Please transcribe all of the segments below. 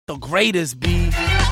The greatest, B.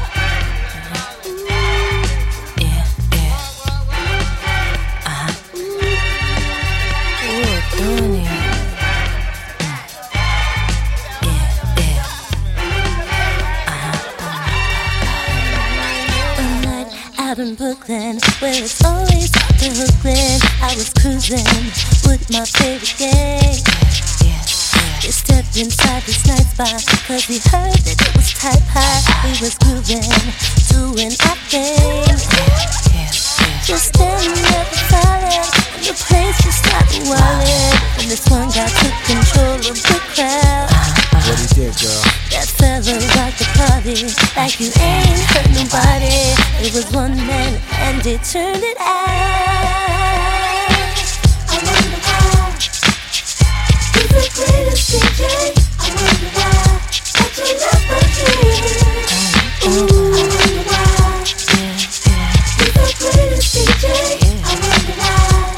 Out in Brooklyn, where it's always the Brooklyn, I was cruising with my favorite gang. We stepped inside this night's bar, cause we heard that it was type high. We was grooving, doing our thing. Just standing at the toilet, and the place just started wildin'. And this one guy took control of the crowd. What he did, girl? That fella rocked the party like you ain't hurt nobody. It was one man and they turned it out. I wonder why he's the greatest DJ. I wonder why that you never hear. Ooh, I wonder why he's the greatest DJ. I wonder why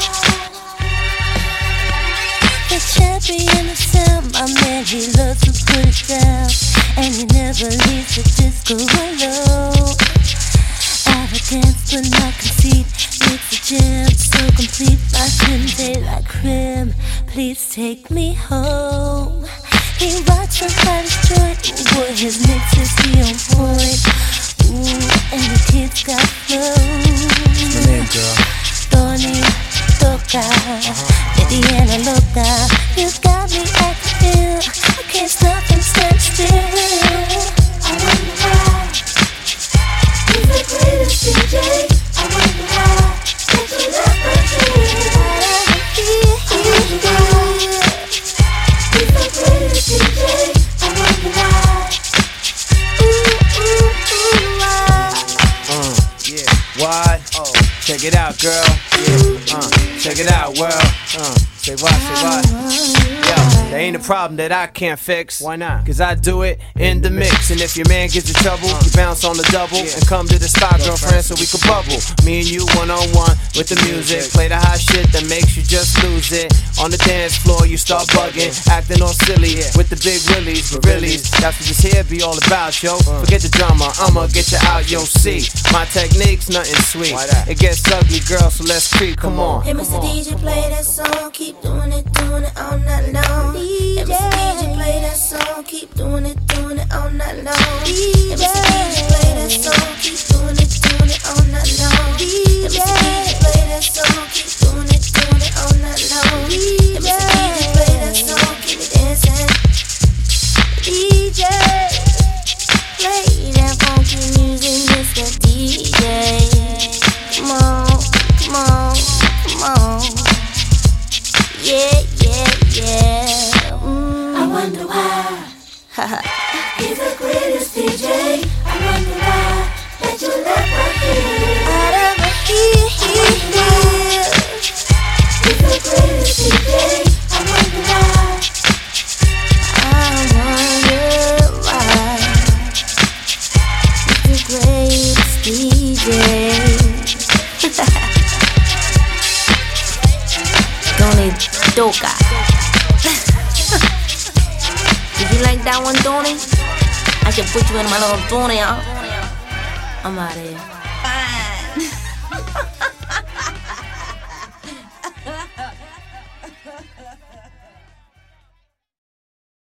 the champion of sound, my man, he loves to put it down, and he never leaves the disco alone. Arrogance but not conceit makes the jam so complete. My Sunday like crib, please take me home. He rocks the hottest joint, boy, his mix is he on point. Ooh, and the kids got flow. What's my name, girl? Tony Toca, Mediana Loca. You got me acting ill, I can't stop and stand still. I wonder why he's the greatest DJ. I wonder why that you never hear. I wonder why he's the greatest DJ. I wonder why. Yeah. Why? Oh, check it out, girl. Yeah. Check it out, world. Say why? Yo, there ain't a problem that I can't fix. Why not? Cause I do it in the mix. And if your man gets in trouble, you bounce on the double and come to the spot, girlfriend, so we can bubble. Me and you one-on-one with the music. Play the hot shit that makes you just lose it. On the dance floor, you start bugging, acting all silly with the big willies, but really, that's what this here be all about, yo. Forget the drama, I'ma get you out, yo. See, my technique's nothing sweet. It gets ugly, girl, so let's creep. Come on. Hey, Mr. DJ, play that song, keep doing it all night long. Hey, Mr. DJ, play that song, keep doing it all night long. Hey, Mr. DJ, play that song, keep doing it all night long. Hey, Mr. DJ, play that song, keep doing it all night long. Hey, Mr. DJ, play that song, keep it dancing. DJ, play that funky music, Mr. DJ. Come on. Yeah. I wonder why he's the greatest DJ. I wonder why that you never hear. He's the greatest DJ. I wonder why. He's the greatest DJ. Tony Toca. Did you like that one, Tony? I should put you in my little Tony, huh? I'm out of here.